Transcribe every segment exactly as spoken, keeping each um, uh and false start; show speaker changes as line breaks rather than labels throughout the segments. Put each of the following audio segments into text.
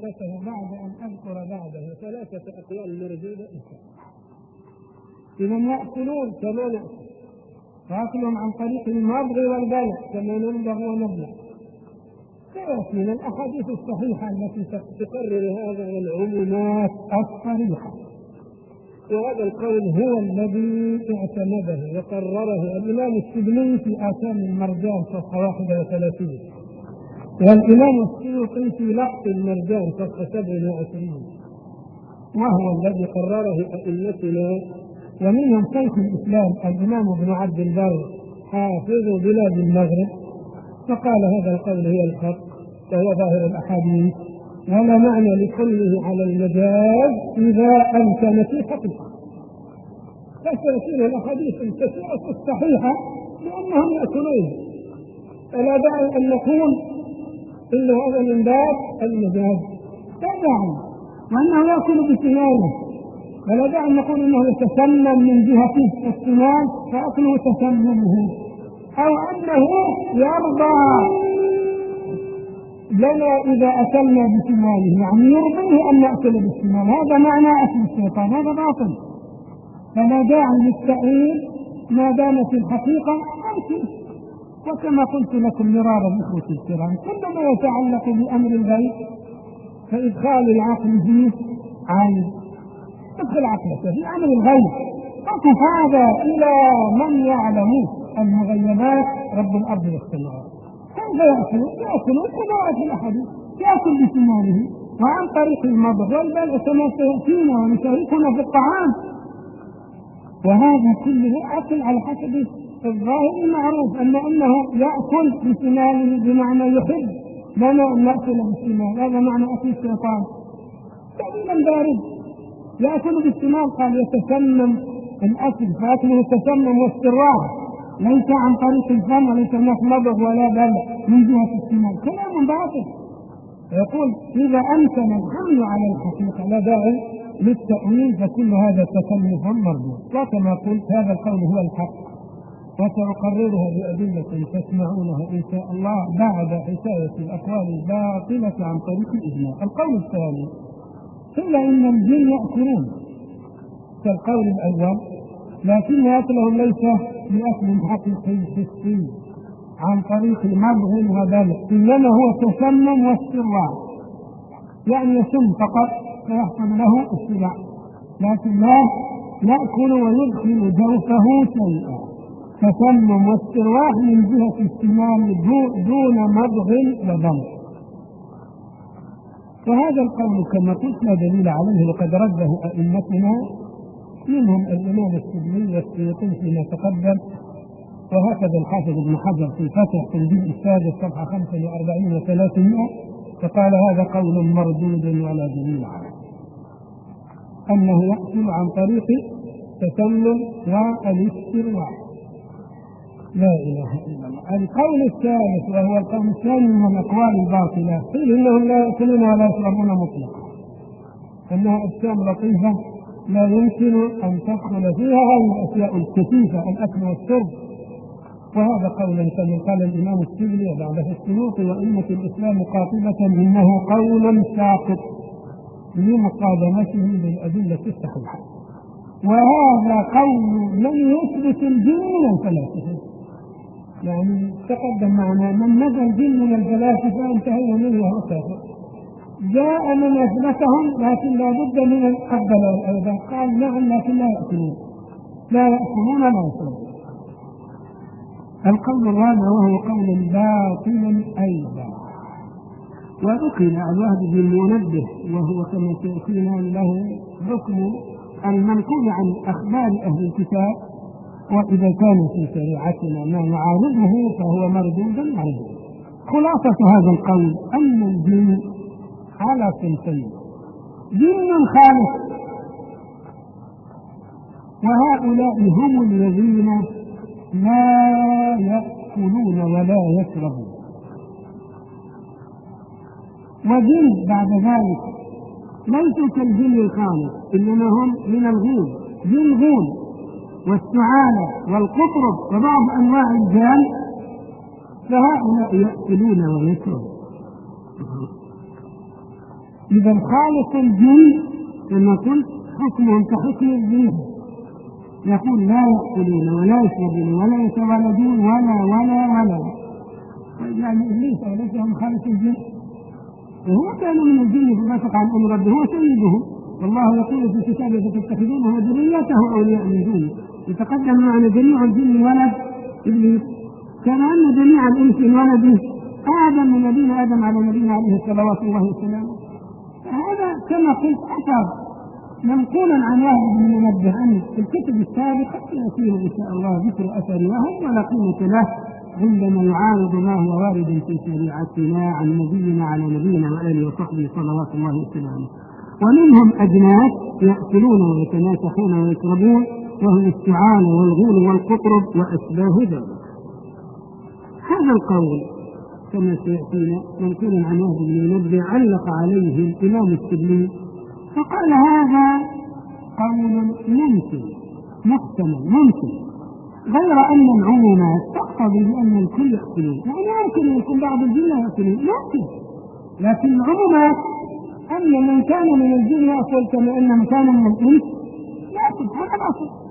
ذكره بعد أن أذكر بعده ثلاثة أقوال مردودة أخرى. إذا يأكلون كما نأكل، وأكلهم عن طريق المضغ والبلع كما نمضغ ونبلع. سيأتي من الأحاديث الصحيحة التي تقرر هذا والعمومات الصريحة. وهذا القول هو الذي اعتمده وقرره الإمام السبلي في آثام المرجان صفحة واحد وثلاثين، والإمام السيوطي في لقط المرجان صفحة سبع وعشرين، وهو الذي قرره أئمتنا ومنهم شيخ الإسلام الإمام ابن عبد البر حافظ بلاد المغرب، فقال هذا القول هو الحق وهو ظاهر الأحاديث، ولا معنى لكله على المجاز إذا أمكن في حقيقة. فسيأتينا الأحاديث الكثيرة الصحيحة لأنهم يأكلون، فلا داعي أن نقول إن هذا من باب المجاز، لا داعي، وأنه يأكل بسنانه، ولا داعي أن نقول إنه يتسمم من جهة السنان فأكله تسممه، أو أنه يرضى لنا إذا أكلنا بسنانه، يعني يرضيه أن نأكل بالسنان، هذا معنى أكل الشيطان، هذا باطل. فلا داعي للتأويل ما دام في الحقيقة أمكن. وكما قلت لكم مرارا إخوتي الكرام، كل ما يتعلق بأمر الغيب فإدخال العقل فيه عايز، ادخل عقلك في أمر الغيب فقف هذا إلى من يعلم المغيبات رب الأرض والسماوات. كيف يأكل؟ يأكل كما في الأحاديث، يأكل بسنانه وعن طريق المضغ والبلع كما سيأتينا ونشاركنا في الطعام، وهذا كله أكل على حسب الظاهر المعروف أن أنه يأكل بسنانه بمعنى يحب لنا أن نأكل بالسنان، هذا معنى أكل الشيطان. تقريبا بارد يأكل بالسنان، قال يتسمم الأكل فأكله التسمم واستراح، ليس عن طريق الفم وليس هناك مضغ ولا بلع من جهة السنان، كلام باطل. يقول إذا أمكن الحمل على الحقيقة لا داعي للتأويل، فكل هذا تكلف مردود. وكما قلت هذا القول هو الحق، وسأقررها بأدلة تسمعونها إن شاء الله بعد حكاية الأقوال الباطلة عن طريق الإجماع. القول الثاني قيل إن الجن يأكلون كالقول الأول، لكن أكلهم ليس بأكل حقيقي حسي عن طريق مضغ وبلع، إنما هو تسمم واسترواح، يعني يسم فقط فيحصل له الشبع، لكن لا يأكل ويدخل جوفه شيئا. تسمم واسترواح من جهة السنان دون مضغ وبلع. فهذا القول كما قلت لا دليل عليه، وقد رده أئمتنا منهم الإمام السبلي والسيوطي فيما تقدم، وهكذا الحافظ ابن حجر في فتح تنبيه السادس صفحة خمسة وأربعين وثلاثمائة، فقال هذا قول مردود ولا دليل عليه أنه يأكل عن طريق تسمم والاسترواح. لا إله إلا الله. القول الثالث وهو القول الثاني من الأقوال الباطلة، قيل إنهم لا يأكلون ولا يشربون مطلقا، أنها أجسام لطيفة لا يمكن أن تدخل فيها هذه الأشياء الكثيفة الأكل والشرب. وهذا قولا كما قال الإمام السبلي وبعده السيوطي وأئمة الإسلام قاطبة إنه قول ساقط لمقادمته بالأدلة الصحيحة. وهذا قول من يثبت الجن من الفلاسفة، يعني تقدم معنا من نزل الجن من الفلاسفة انتهينا منه وهو كافر، جاء من أثبتهم لكن لا بد من القبل والأيضا، قال نعم لكن لا يأكلون لا يأكلون لا يأكلون. القول الرابع وهو قول باطل أيضا، وذكر عن وهب بن المنبه وهو كما تأتينا له حكم المنقول عن أخبار أهل الكتاب، وإذا كان في شريعتنا ما يعارضه فهو مردود مردود. خلاصة هذا القول أن الجن على صنفين، جن خالص، وهؤلاء هم الذين لا يأكلون ولا يشربون، وجن بعد ذلك ليسوا كالجن الخالص، إنما هم من الغول، جن غول والسعالة والقطرب وبعض أنواع الجان، فهؤلاء يأكلون ويشربون. إذا خالق الجن كما قلت حكمهم كحكم الجن، يقول لا يأكلون ولا يشربون ولا يتولدون ولا ولا ولا يعني إبليس أليس هم خالق الجن؟ وهو كان من الجن ففسق عن أمر ربه هو سيدهم، والله يقول في كتابه فتتخذونه وذريته أولياء من دونه. يتقدم معنا جميع الجن ولد إبليس، كما أن جميع الإنس ولده آدم من نبينا آدم على نبينا عليه الصلاة والسلام. هذا كما قلت أثر منقولا عن وهب بن منبه عنه في الكتب السابقة يأتينا إن شاء الله ذكر أثر وهب ولا قيمة له عندما يعارض ما هو وارد في شريعتنا عن نبينا على نبينا وآله وصحبه صلوات الله وسلامه. ومنهم أجناس يأكلون ويتناسخون ويشربون، وهو السعال والغول والقطرب وأشباه ذلك. هذا القول كما سيأتينا منقولا عن وهب بن منبه علق عليه الإمام السبلي فقال هذا قول ممكن محتمل ممكن، غير أن العمومات تقتضي بأن الكل يأكلون، يعني ممكن يكون بعض الجن يأكلون ممكن، لكن العمومات أن من كان من الجن يأكل كما أن من كان من الإنس يأكل، هذا الأصل.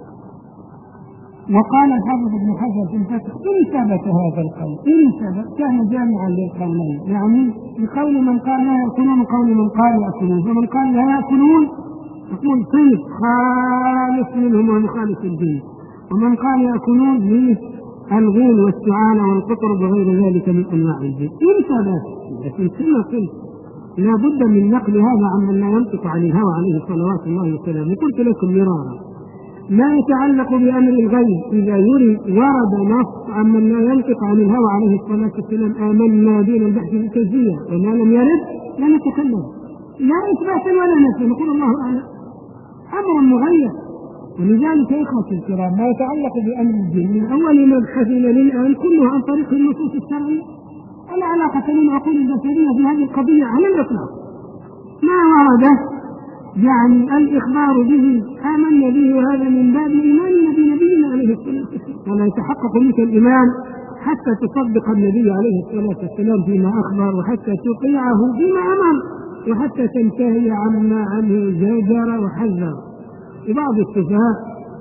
وقال الحافظ ابن حجر في الفتح إن ثبت هذا القول إن ثبت كان جامعا للقولين، يعني بقول من قال لا يأكلون قول من قال يأكلون، فمن قال لا يأكلون يقول صنف خالص منهم ومخالف الجن، ومن قال يأكلون به الغول والسعال والقطرب وغير ذلك من أنواع الجن. إن ثبت، لكن كما قلت لا بد من نقل هذا عمن لا ينطق عن الهوى عليه صلوات الله وسلامه. قلت لكم مرارا ما يتعلق بأمر الغيب إذا يري ورد نص عمن لا ينطق عن الهوى عليه الصلاة والسلام آمنا دون البحث الكيفية، وما لم يرد لا نتكلم لا إثباتا ولا نفي، نقول الله أعلم أمر مغير. ولذلك يا إخوتي الكرام ما يتعلق بأمر الدين من أول مبحثنا للآن كله عن طريق النصوص الشرعية، ولا علاقة للعقول البشرية في هذه القضية على الإطلاق. ما ورد يعني الإخبار به آمنا به، وهذا من باب إيماننا بنبينا عليه الصلاة والسلام، ولا يتحقق منك الإيمان حتى تصدق النبي عليه الصلاة والسلام فيما أخبر، وحتى تطيعه فيما أمر، وحتى تنتهي عما عنه زجر وحذر. وبعض السفهاء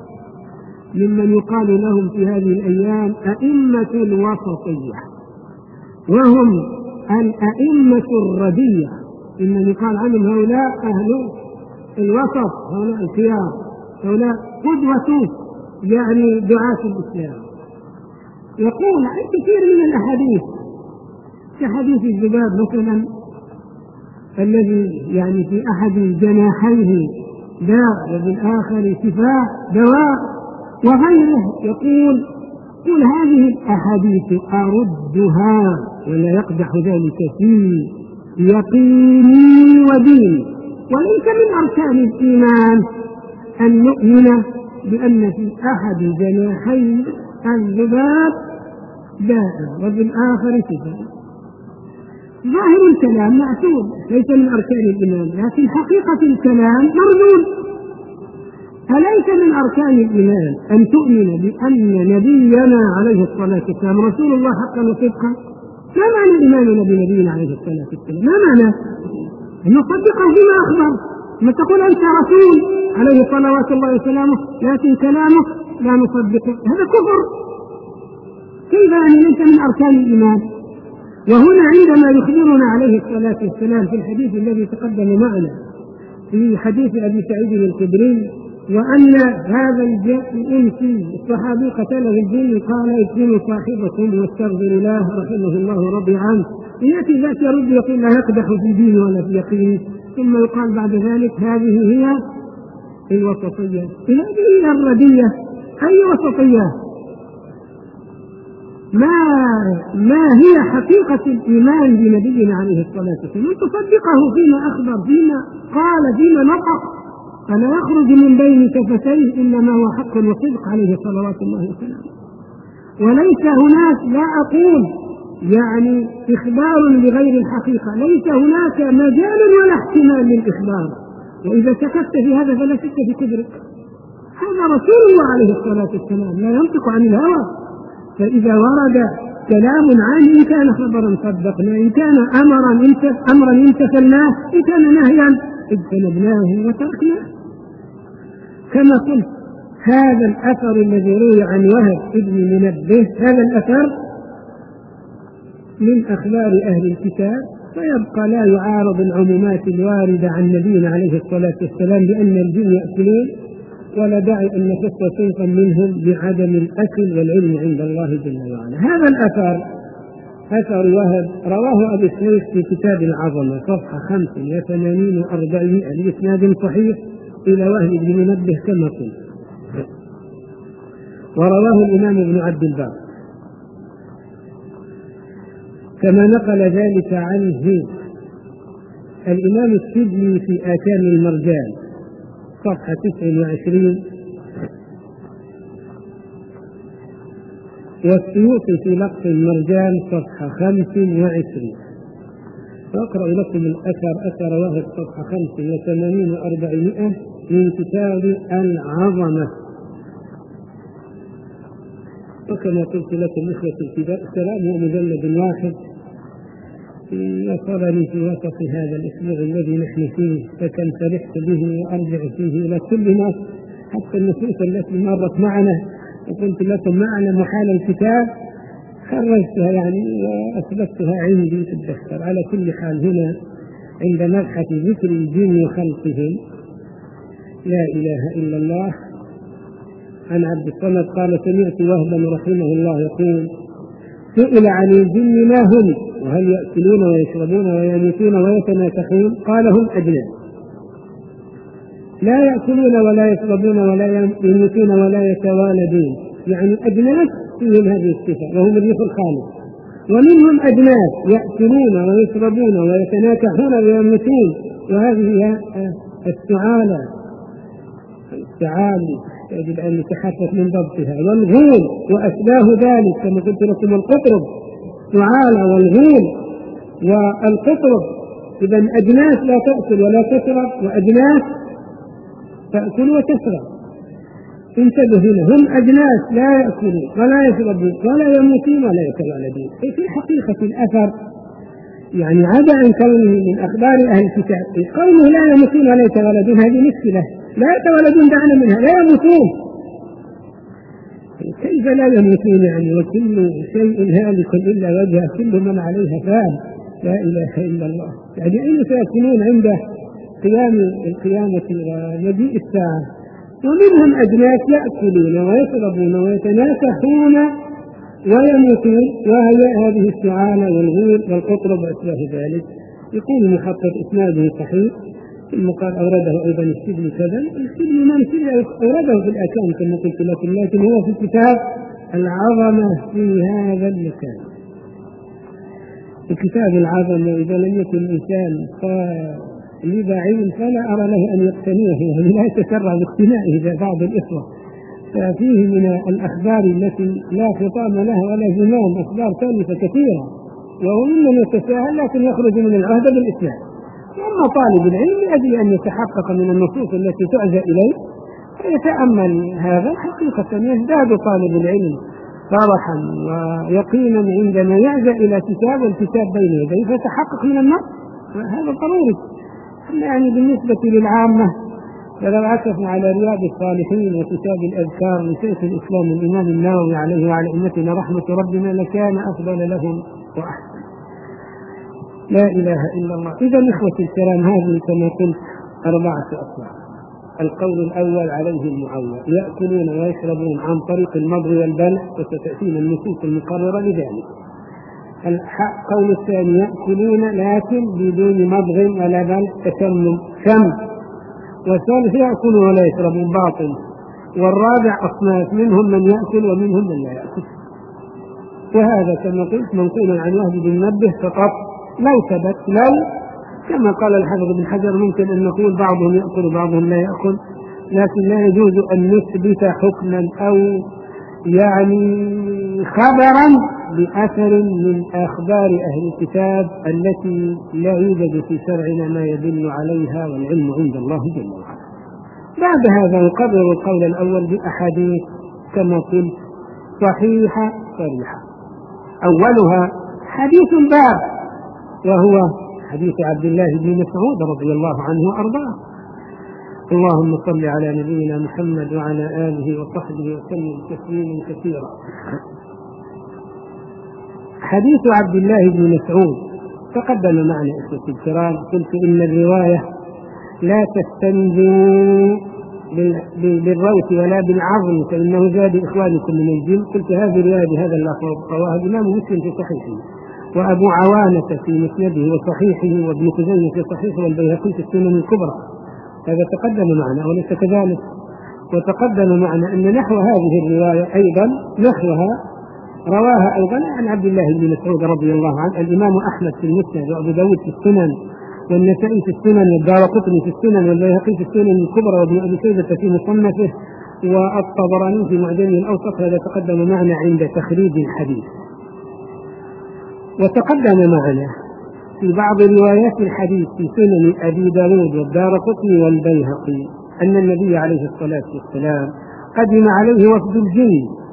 ممن يقال لهم في هذه الأيام أئمة الوسطية، وهم الأئمة الردية، ممن يقال عنهم هؤلاء أهل الوسط، هؤلاء الخيار، هؤلاء قدوة يعني دعاة الإسلام. يقول عن كثير من الأحاديث كحديث الذباب مثلا الذي يعني في أحد جناحيه داء وفي الآخر شفاء دواء وغيره، يقول كل هذه الأحاديث أردها ولا يقدح ذلك في يقيني وديني، وليس من أركان الإيمان أن نؤمن بأن في أحد جناحي الذباب داء وفي الآخر شفاء. ظاهر الكلام معتود ليس من أركان الإيمان، لكن حقيقة الكلام مردود. أليس من أركان الإيمان أن تؤمن بأن نبينا عليه الصلاة والسلام رسول الله حقا وصدقا؟ ما معنى إيماننا بنبينا عليه الصلاة والسلام؟ ما معنى أن نصدقه فيما أخبر؟ ما تقول أنت رسول عليه صلوات الله وسلامه لكن كلامه لا نصدقه، هذا كفر. كيف أن ليس من أركان الإيمان؟ وهنا عندما يخبرنا عليه الصلاة والسلام في الحديث الذي تقدم معنا في حديث أبي سعيد الخدري وأن هذا الإنسي الصحابي قتله الجن قال اجتنوا صاحبكم واستغفر الله رحمه الله رضي عنه، يأتي ذات يرد يقول لا يقدح في دينه ولا في يقينه، ثم يقال بعد ذلك هذه هي الوسطية. هذه هي الردية. أي وسطية؟ ما ما هي حقيقة الإيمان بنبينا عليه الصلاة والسلام؟ أن تصدقه فيما أخبر، فيما قال، فيما نطق، فلا يخرج من بين كفتيه إنما هو حق وصدق عليه صلوات الله وسلامه. وليس هناك، لا أقول يعني إخبار بغير الحقيقة، ليس هناك مجال ولا احتمال للإخبار، وإذا شككت في هذا فلا شك في كبرك. هذا رسول الله عليه الصلاة والسلام لا ينطق عن الهوى، فإذا ورد
كلام عن إن كان خبرا صدقنا، إن كان أمرا أمرا امتثلناه، إن كان نهيا اجتنبناه وتركناه. كما قلت هذا الأثر الذي روي عن وهب ابن منبه، هذا الأثر من أخبار أهل الكتاب، فيبقى لا يعارض العمومات الواردة عن نبينا عليه الصلاة والسلام بأن الجن يأكلون، ولا داعي أن نخص صنفا منهم بعدم الأكل والعلم عند الله جل وعلا. هذا الأثر أثر وهب رواه أبو الشيخ في كتاب العظمة صفحة خمس وثمانين وأربعمائة بإسناد صحيح إلى وهب بن منبه كما قلت، ورواه الإمام ابن عبد البر كما نقل ذلك عنه الإمام السدلي في آكام المرجان صفحة تسع وعشرين، والسيوطي في لقط المرجان صفحة خمس وعشرين. وأقرأ لكم الأثر أثر وهب صفحة خمس وثمانين وأربعمائة من كتاب العظمة. وكما قلت لكم إخوة السلام هو مجلد واحد، وصلني في وسط هذا الأسبوع الذي نحن فيه، فكم فرحت به وأرجع فيه إلى كل ناس، حتى النصوص التي مرت معنا وقلت لكم معنا محال الكتاب خرجتها يعني وأثبتها عندي في الدفتر. على كل حال هنا عند مبحث ذكر الجن وخلقهم لا إله إلا الله عن عبد الصمد قال سمعت وهبا رحمه الله يقول سئل عن الجن ما هم وهل يأكلون ويشربون ويموتون ويتناكحون؟ قال هم أجناس لا يأكلون ولا يشربون ولا يموتون ولا يتوالدون، يعني أجناس فيهم هذه الصفة وهم الريح الخالص، ومنهم أجناس يأكلون ويشربون ويتناكحون ويموتون، وهذه هي السعالة السعالة يجب أن نتحقق من ضبطها، والغول وأشباه ذلك كما قلت لكم القطرب سعالة والغول والقطرب. إذا أجناس لا تأكل ولا تشرب وأجناس تأكل وتشرب. انتبه هنا هم أجناس لا يأكلون ولا يشربون ولا يموتون ولا يتولدون. في حقيقة الأثر يعني عدا عن كونه من أخبار أهل الكتاب قوله لا يموتون ولا يتولدون هذه مشكلة. لا يتولدون دعنا منها، لا يموتون. كيف لا يموتون يعني وكل شيء هالك إلا وجهه كل من عليها فان لا إله إلا الله. يعني أين سيكونون عند قيام القيامة ومجيء الساعة؟ ومنهم أجناس يأكلون ويشربون ويتناكحون ويموتون، وهي هذه السعالة والغول والقطرب وأشباه ذلك. يقول محقق إسناده صحيح، ثم قال أورده أيضا السجن كذا. السجن ما أورده في الأكام كما قلت لكم، لكن هو في كتاب العظمة في هذا المكان. في كتاب العظمة إذا لم يكن الإنسان لبعيد فلا أرى له أن يقتنيه، يعني لا يتسرع باقتنائه إذا بعض الإخوة، ففيه من الأخبار التي لا خطام لها ولا زمان، أخبار ثالثة كثيرة، وهو ممن يتساهل لكن يخرج من العهد بالإسلام. أما طالب العلم لأجل أن يتحقق من النصوص التي تعزى إليه فيتأمل هذا، حقيقة يزداد طالب العلم فرحا ويقينا عندما يعزى إلى كتاب الكتاب بين يديه فيتحقق من النص، هذا ضروري. يعني بالنسبة للعامة فلو عكفنا على رياض الصالحين وكتاب الأذكار لشيخ الإسلام الإمام النووي عليه وعلى أئمتنا رحمة ربنا لكان أفضل لهم وأحسن. لا إله إلا الله. إذا إخوة الكرام هذه كما قلت أربعة أصناف. القول الأول عليه المعول، يأكلون ويشربون عن طريق المضغ والبلع، وستأتينا النصوص المقررة لذلك. القول الثاني يأكلون لكن بدون مضغ ولا بلع، تسمم شم. والثالث يأكلون ولا يشربون، باطل. والرابع أصناف، منهم من يأكل ومنهم من لا يأكل. وهذا كما قلت منقول عن وهب بن منبه فقط. لو ثبت لو كما قال الحافظ بن حجر ممكن أن نقول بعضهم يأكل وبعضهم لا يأكل، لكن لا يجوز أن نثبت حكما أو يعني خبرا بأثر من أخبار أهل الكتاب التي لا يوجد في شرعنا ما يدل عليها، والعلم عند الله جل وعلا. بعد هذا نقرر القول الأول بأحاديث كما قلت صحيحة صريحة. أولها حديث الباب، وهو حديث عبد الله بن مسعود رضي الله عنه وأرضاه. اللهم صل على نبينا محمد وعلى آله وصحبه وسلم تسليما كثيرا. حديث عبد الله بن مسعود تقدم معنا إخوتي الكرام. قلت إن الرواية لا تستنجي بالروث ولا بالعظم فإنه زاد إخوانكم من الجن. قلت هذه رواية بهذا اللفظ رواه الإمام مسلم في صحيحه، وأبو عوانة في مسنده وصحيحه، وابن خزيمة في صحيحه، والبيهقي في السنن الكبرى. هذا تقدم معنا وليس كذلك. وتقدم معنا أن نحو هذه الرواية أيضا نحوها رواها أيضا عن عبد الله بن مسعود رضي الله عنه الإمام أحمد في المسند، وأبو داود في السنن، والنسائي في السنن، والدارقطني في السنن، والبيهقي في السنن الكبرى، وابن أبي شيبة في مصنفه، والطبراني في معجمه الأوسط. هذا تقدم معنا عند تخريج الحديث. وتقدم معنا في بعض روايات الحديث في سنن أبي داود والدارقطني والبيهقي أن النبي عليه الصلاة والسلام قدم عليه وفد الجن،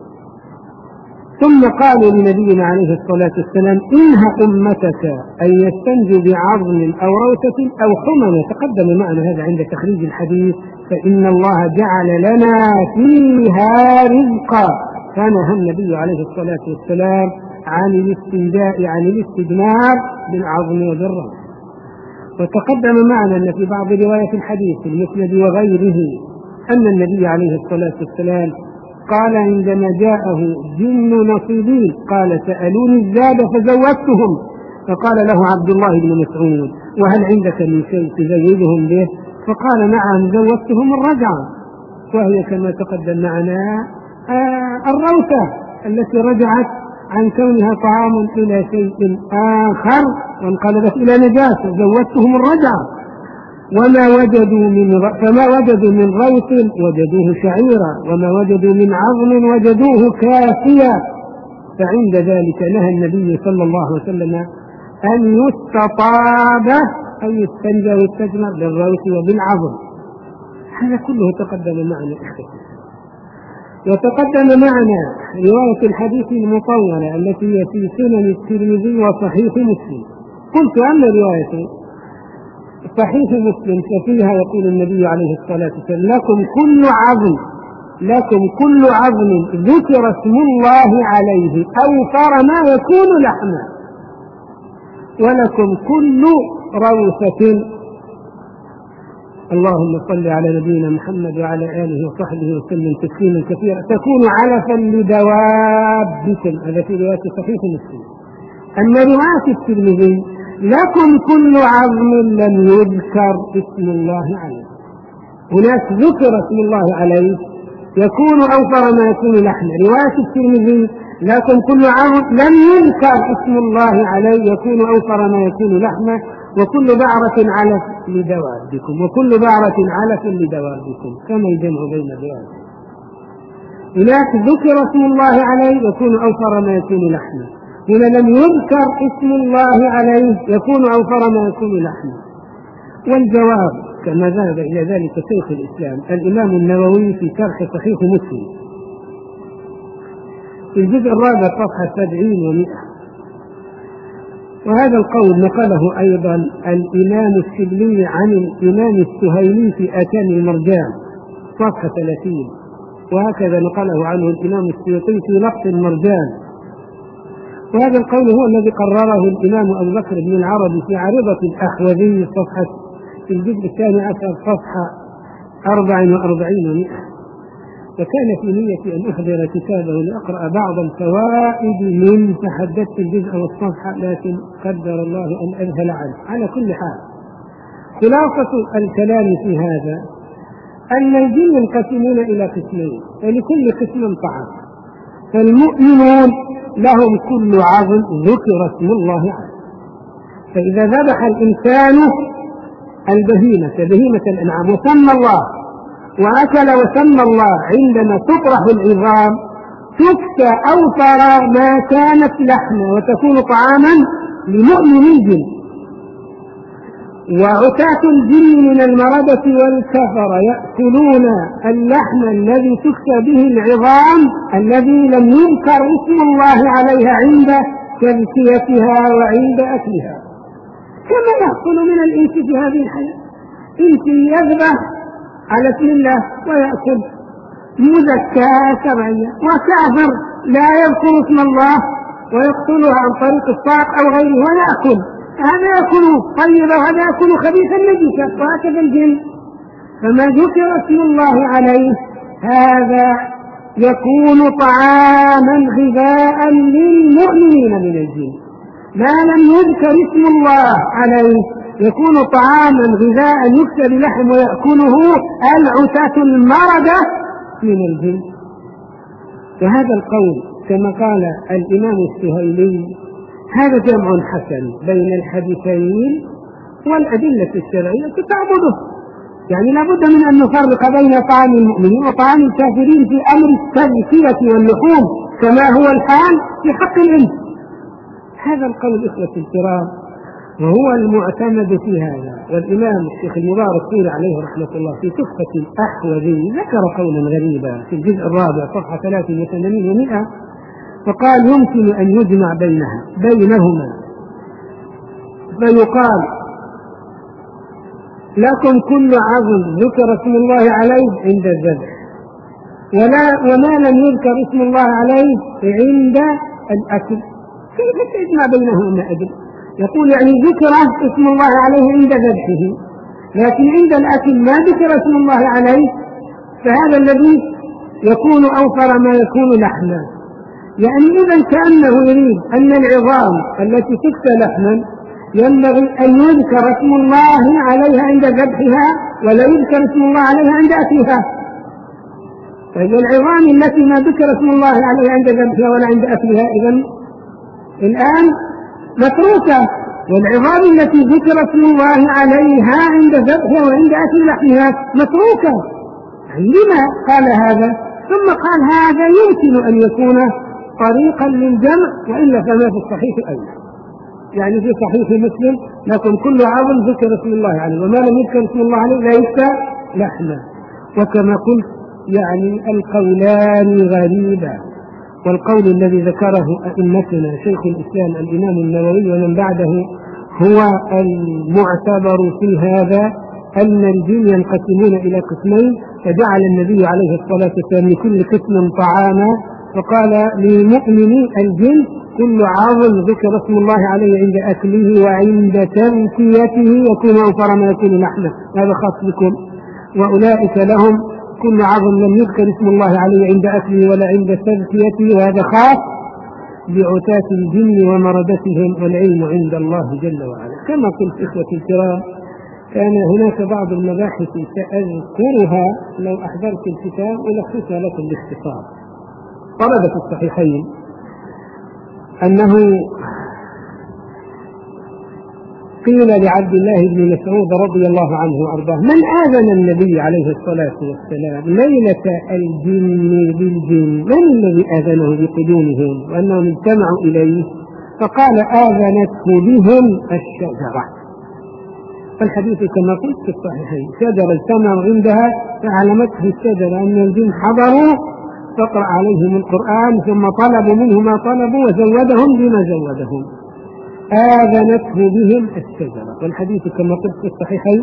ثم قالوا لنبينا عليه الصلاة والسلام إنها أمتك أن يستنجوا بعظم أو روثة أو حمى. تقدم معنا هذا عند تخريج الحديث. فإن الله جعل لنا فيها رزقا. فنهى النبي عليه الصلاة والسلام عن الاستنجاء عن الاستجمار بالعظم وبالروث. وتقدم معنا أن في بعض رواية الحديث في المسند وغيره أن النبي عليه الصلاة والسلام قال عندما جاءه جن نصيبين قال سألوني الزاد فزودتهم، فقال له عبد الله بن مسعود وهل عندك من شيء تزودهم به؟ فقال نعم زودتهم الرجعة، وهي كما تقدم معنا آه الروثة التي رجعت عن كونها طعام إلى شيء آخر وانقلبت إلى نجاسة، زودتهم الرجعة. وما وجدوا من فما وجدوا من روث وجدوه شعيرا، وما وجدوا من عظم وجدوه كافيا. فعند ذلك نهى النبي صلى الله عليه وسلم أن يستطاب أن يستنجى ويستجمر بالروث وبالعظم. هذا كله تقدم معنا إخوتي. وتقدم معنا رواية الحديث المطولة التي هي في سنن الترمذي وصحيح مسلم. قلت أما رواية صحيح مسلم ففيها يقول النبي عليه الصلاة والسلام لكم كل عظم لكم كل عظم ذكر اسم الله عليه أوفر ما يكون لحما، ولكم كل روثة. اللهم صل على نبينا محمد وعلى آله وصحبه وسلم تسليما كثيرا تكون علفا لدوابكم. هذا في رواية صحيح مسلم. أما رواية الترمذي لكم كل عظم لم يذكر اسم الله عليه، هناك ذكر اسم الله عليه يكون أوفر ما يكون لحما. رواية الترمذي لكم كل عظم لم يذكر اسم الله عليه يكون أوفر ما يكون لحما، وكل بعرة علف لدوابكم، وكل بعرة علف لدوابكم، كما يجمع بين الروايات. هناك ذكر اسم الله عليه يكون أوفر ما يكون لحما، هنا لم يذكر اسم الله عليه يكون أوفر ما يكون لحما. والجواب كما ذهب إلى ذلك شيخ الإسلام الإمام النووي في شرح صحيح مسلم في الجزء الرابع صفحة سبعين ومئة. وهذا القول نقله أيضا الإمام الشبلي عن الإمام السهيلي في أتان المرجان صفحة ثلاثين، وهكذا نقله عنه الإمام السيوطي في نقص المرجان. وهذا القول هو الذي قرره الإمام أبو بكر بن العربي في عارضة الأحوذي صفحة في الجزء الثاني عشر صفحة أربع وأربعين ومئة. وكان في نية أن أحضر كتابه لأقرأ بعض الفوائد من تحدثت الجزء والصفحة، لكن قدر الله أن أذهل عنه. على كل حال خلاصة الكلام في هذا أن الجن ينقسمون إلى قسمين، ولكل قسم طعام. فالمؤمنون لهم كل عظم ذكر اسم الله عليه، فإذا ذبح الإنسان البهيمة بهيمة الأنعام وسمى الله وأكل وسمى الله، عندما تطرح العظام تكسى أوفر ما كانت لحما وتكون طعاما لمؤمن الجن. وعتاة الجن من المردة والكفر يأكلون اللحم الذي تكسى به العظام الذي لم يذكر اسم الله عليها عند تزكيتها وعند أكلها، كما يحصل من الإنس في هذه الحياة. إنس يذبح على اسم الله ويأكل مزكى شرعيا، وكافر لا يذكر اسم الله ويقتلها عن طريق الصاق أو غيره ويأكل، هذا يأكل طيبا وهذا يأكل خبيثا نجسا، وهكذا الجن. فما ذكر اسم الله عليه هذا يكون طعاما غذاء للمؤمنين من الجن، ما لم يذكر اسم الله عليه يكون طعاما غذاء يكسر لحم ويأكله العتاة المردة من الجن. وهذا القول كما قال الإمام السهيلي هذا جمع حسن بين الحديثين والأدلة الشرعية تعبده، يعني لابد من أن نفرق بين طعام المؤمنين وطعام الكافرين في أمر التزكية واللحوم كما هو الحال في حق الإنس. هذا القول إخوة الكرام وهو المعتمد في هذا. والإمام الشيخ المبارك طول عليه رحمة الله في تحفة الأحوذي ذكر قولا غريبا في الجزء الرابع صفحة ثلاث وثمانين ومئة، فقال يمكن أن يجمع بينها بينهما فيقال لكم كل عظم ذكر اسم الله عليه عند الذبح، ولا وما لم يذكر اسم الله عليه عند الأكل. كيف تجمع بينهما أجل؟ يقول يعني ذكر اسم الله عليه عند ذبحه، لكن عند الأكل ما ذكر اسم الله عليه، فهذا الذي يكون أوفر ما يكون لحما. يعني إذا كأنه يريد أن العظام التي تكسى لحما ينبغي أن يذكر اسم الله عليها عند ذبحها ولا يذكر اسم الله عليها عند أكلها. فإذا العظام التي ما ذكر اسم الله عليها عند ذبحها ولا عند أكلها إذن الآن متروكة، والعظام التي ذكر اسم الله عليها عند ذبحها وعند أكل لحمها متروكة. لما قال هذا؟ ثم قال هذا يمكن أن يكون طريقا للجمع، وإلا فما في الصحيح أيضا. يعني في صحيح مسلم لكم كل عظم ذكر اسم الله عليه وما لم يذكر اسم الله عليه ليس لحما. وكما قلت يعني القولان غريبا، والقول الذي ذكره أئمتنا شيخ الإسلام الإمام النووي ومن بعده هو المعتبر في هذا، أن الجن ينقسمون إلى قسمين، فجعل النبي عليه الصلاة والسلام لكل قسم طعاما، فقال لمؤمني الجن كل عظم ذكر اسم الله عليه عند أكله وعند تنكيته يكون أوفر ما يكون لحمه، هذا خاص بكم. وأولئك لهم كل عظم لم يذكر اسم الله عليه عند أكله ولا عند تزكيته، وهذا خاص بعتاة الجن ومردتهم، والعلم عند الله جل وعلا. كما قلت إخوتي الكرام كان هناك بعض المباحث سأذكرها لو أحضرت الكتاب ولخصها لكم باختصار. ورد في الصحيحين أنه قيل لعبد الله بن مسعود رضي الله عنه وأرضاه من آذن النبي عليه الصلاة والسلام ليلة الجن بالجن، من الذي آذنه بقدومهم وأنهم اجتمعوا إليه؟ فقال آذنته بهم الشجرة. فالحديث كما قلت في الصحيحين شجرة اجتمعوا عندها فعلمته الشجرة أن الجن حضروا فقرأ عليهم القرآن ثم طلبوا منه ما طلبوا وزودهم بما زودهم، آذنته بهم الشجرة. والحديث كما قلت في الصحيحين.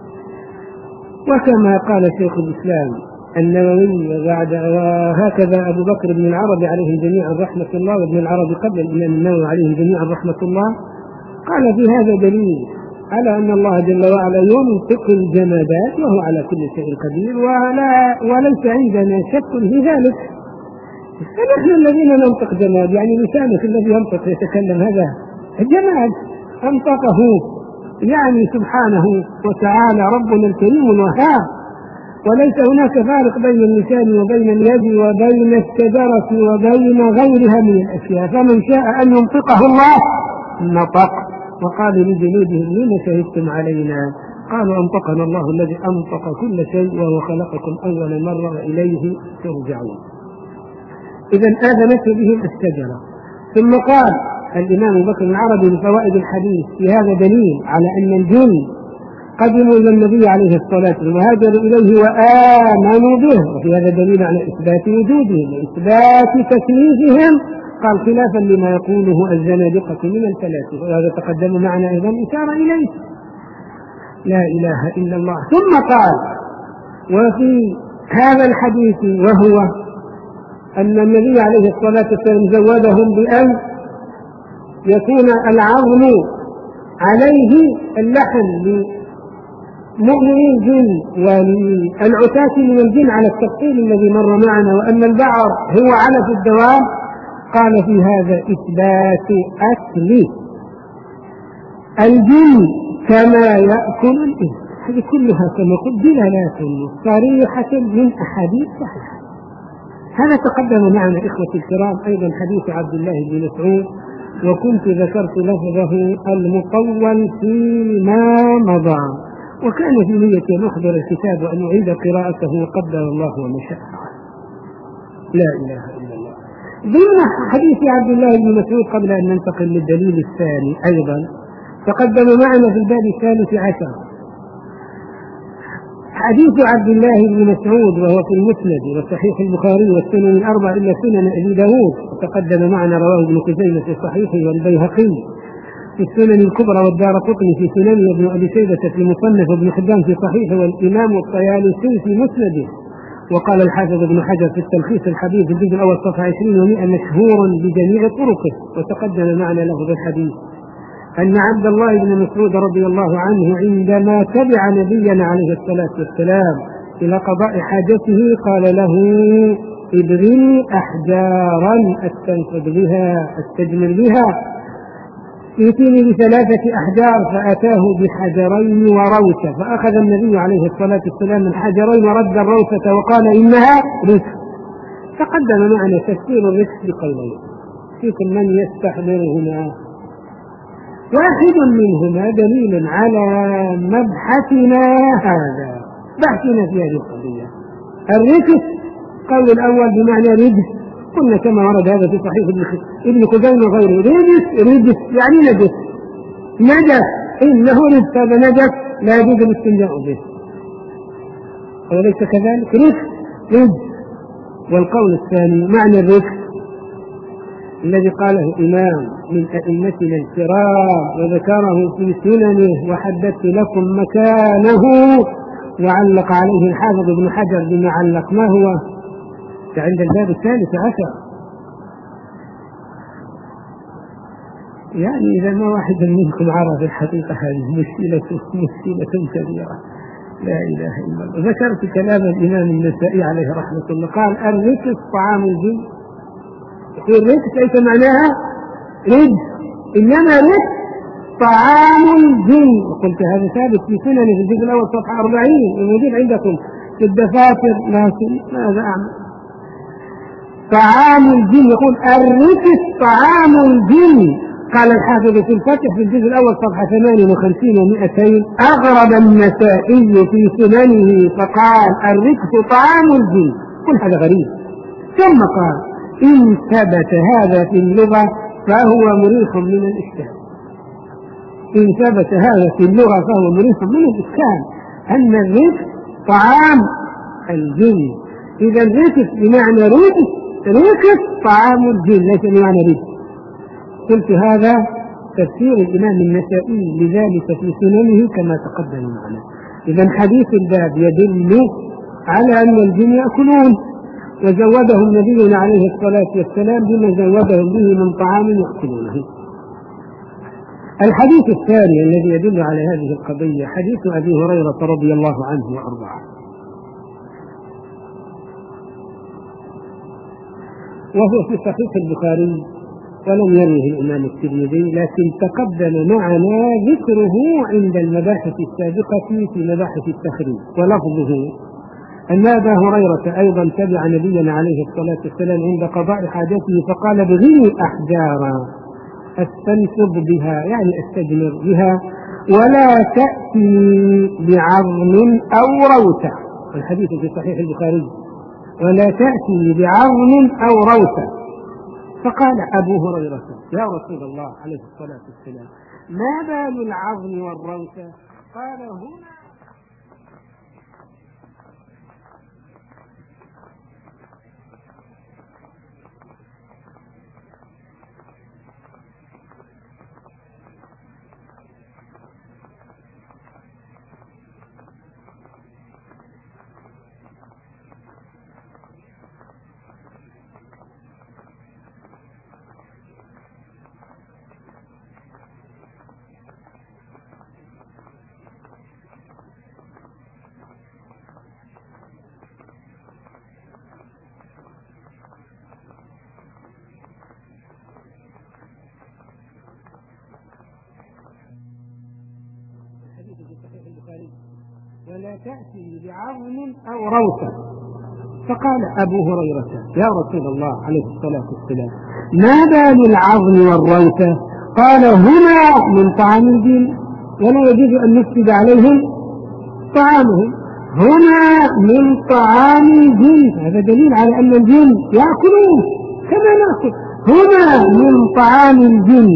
وكما قال شيخ الإسلام النووي وبعد وهكذا أبو بكر بن العربي عليهم جميعا رحمة الله، وابن العربي قبل الإمام النووي عليهم جميعا رحمة الله، قال في هذا دليل على أن الله جل وعلا ينطق الجمادات وهو على كل شيء قدير، ولا وليس عندنا شك في ذلك. فنحن الذين ننطق جماد، يعني لسانك الذي ينطق يتكلم هذا الجماد أنطقه، يعني سبحانه وتعالى ربنا الكريم الوهاب. وليس هناك فارق بين اللسان وبين اليد وبين الشجرة وبين غيرها من الأشياء، فمن شاء أن ينطقه الله نطق. وقال لجنودهم لما شهدتم علينا؟ قالوا أنطقنا الله الذي أنطق كل شيء وهو خلقكم أول مرة وإليه ترجعون. إذن آذنته بهم الشجرة. ثم قال الإمام بكر العربي بفوائد الحديث في هذا دليل على أن الجن قدموا إلى النبي عليه الصلاة والسلام وهاجروا إليه وآمنوا به، وفي هذا دليل على إثبات وجودهم وإثبات تكليفهم قال خلافا لما يقوله الزنادقة من الفلاسفة، وهذا تقدم معنا أيضا إشارة إليه. لا إله إلا الله. ثم قال وفي هذا الحديث وهو أن النبي عليه الصلاة والسلام زودهم بأن يكون العظم عليه اللحم لمؤمني الجن وللعتاة من الجن على التفصيل الذي مر معنا، وأن البعر هو علف الدواب. قال في هذا إثبات أكل الجن كما يأكل الإنس. هذه كلها كما قلت دلالات صريحة من أحاديث صحيحة. هذا تقدم معنا إخوة الكرام أيضا حديث عبد الله بن مسعود، وكنت ذكرت لفظه المطول فيما مضى، وكان في نية أن أحضر الكتاب وأن أعيد قراءته وقدر الله وما شاء. لا إله إلا الله. ضمن حديث عبد الله بن مسعود قبل أن ننتقل للدليل الثاني أيضا تقدم معنا في الباب الثالث عشر حديث عبد الله بن مسعود، وهو في المسند وصحيح البخاري والسنن الأربع إلا سنن أبي داود، وتقدم معنا رواه ابن خزيمة في صحيحه والبيهقي في السنن الكبرى والدارقطني في سننه وابن أبي شيبة في المصنف وابن حبان في صحيحه والإمام الطيالسي في مسنده. وقال الحافظ ابن حجر في التلخيص الحديث في الجزء الأول صفحة عشرين ومئة مشهور بجميع طرقه. وتقدم معنا لفظ الحديث أن عبد الله بن مسعود رضي الله عنه عندما تبع نبينا عليه الصلاة والسلام إلى قضاء حاجته قال له ابغني أحجارا أستنفذ بها أستجمل بها، ائتني بثلاثة أحجار، فأتاه بحجرين وروثة، فأخذ النبي عليه الصلاة والسلام الحجرين ورد الروثة وقال إنها ركس. تقدم معنا تفسير الركس بقولين فيكم من يستحضرهما، واحد منهما دليل على مبحثنا هذا، بحثنا في هذه القضية. الركس قول الأول بمعنى رجس، قلنا كما ورد هذا في صحيح ابن خزيمة وغيره، رجس رجس يعني نجس، نجس إنه رجس، هذا نجس لا يجوز الاستنجاء به، وليس كذلك رجس رجس. والقول الثاني معنى الرجس الذي قاله إمام من أئمتنا الكرام وذكره في سننه وحددت لكم مكانه وعلق عليه الحافظ ابن حجر بما علق، ما هو عند الباب الثالث عشر. يعني إذا ما واحد منكم عرف الحقيقة هذه مشكلة مشكلة كبيرة. لا إله إلا الله. ذكرت كلام الإمام النسائي عليه رحمة الله، قال الركس طعام الجن. الركس ليس معناها رجس، إنما ركس طعام الجن. وقلت هذا ثابت في سنن في الجزء الأول صفحة أربعين الموجود عندكم في الدفاتر، لكن ماذا أعمل؟ طعام الجن، يقول الركس طعام الجن. قال الحافظ في الفتح في الجزء الأول صفحة ثمانية وخمسين ومئتين أغرب النسائي في سننه فقال الركس طعام الجن. قل هذا غريب. ثم قال إن ثبت هذا في اللغة فهو مريح من الإشكال. إن ثبت هذا في اللغة فهو مريح من الإشكال أن الركس طعام الجن. إذا الركس بمعنى ركس، ركس طعام الجن ليس بمعنى ركس. قلت هذا تفسير الإمام النسائي لذلك في سننه كما تقدم معنا. إذا حديث الباب يدل على أن الجن يأكلون، وزودهم نبينا عليه الصلاة والسلام بما زودهم به من طعام يأكلونه. الحديث الثاني الذي يدل على هذه القضية حديث أبي هريرة رضي الله عنه وأرضاه، وهو في صحيح البخاري ولم يروه الإمام الترمذي، لكن تقدم معنا ذكره عند المباحث السابقة في مباحث التخريج. ولفظه أن أبا هريرة أيضا تبع نبينا عليه الصلاة والسلام عند قضاء حاجته فقال ابغني أحجارا أستنفض بها يعني أستجمر بها ولا تأتي بعظم أو روثة. الحديث في صحيح البخاري ولا تأتي بعظم أو روثة. فقال أبو هريرة يا رسول الله عليه الصلاة والسلام ما بال العظم والروثة؟ قال هنا ولا تأتي بعظم أو روثة. فقال أبو هريرة يا رسول الله عليه الصلاة والسلام ما بال العظم والروثة؟ قال هما من طعام الجن ولا يجوز أن نفسد عليهم طعامهم. هما من طعام الجن، هذا دليل على أن الجن يأكلون كما نأكل. هما من طعام الجن.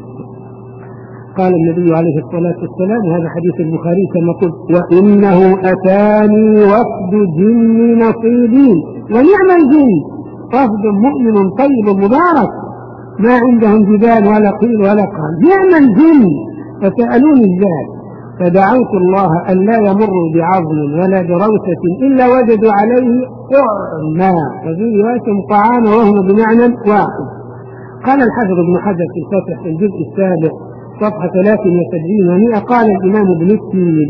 قال النبي عليه الصلاة والسلام وهذا حديث البخاري كما قلت وإنه أتاني وفد جن نصيبين. ونعم الجن وفد مؤمن طيب مبارك ما عندهم جبال ولا قيل ولا قال. نعم الجن فسألوني الذات فدعوت الله أن لا يمروا بعظم ولا بروثة إلا وجدوا عليه طعما وفي رواية طعام وهم بمعنى واحد. قال الحافظ ابن حجر في الفتح في الجزء السابع صفحة ثلاث وسبعين ومئة قال الإمام ابن السين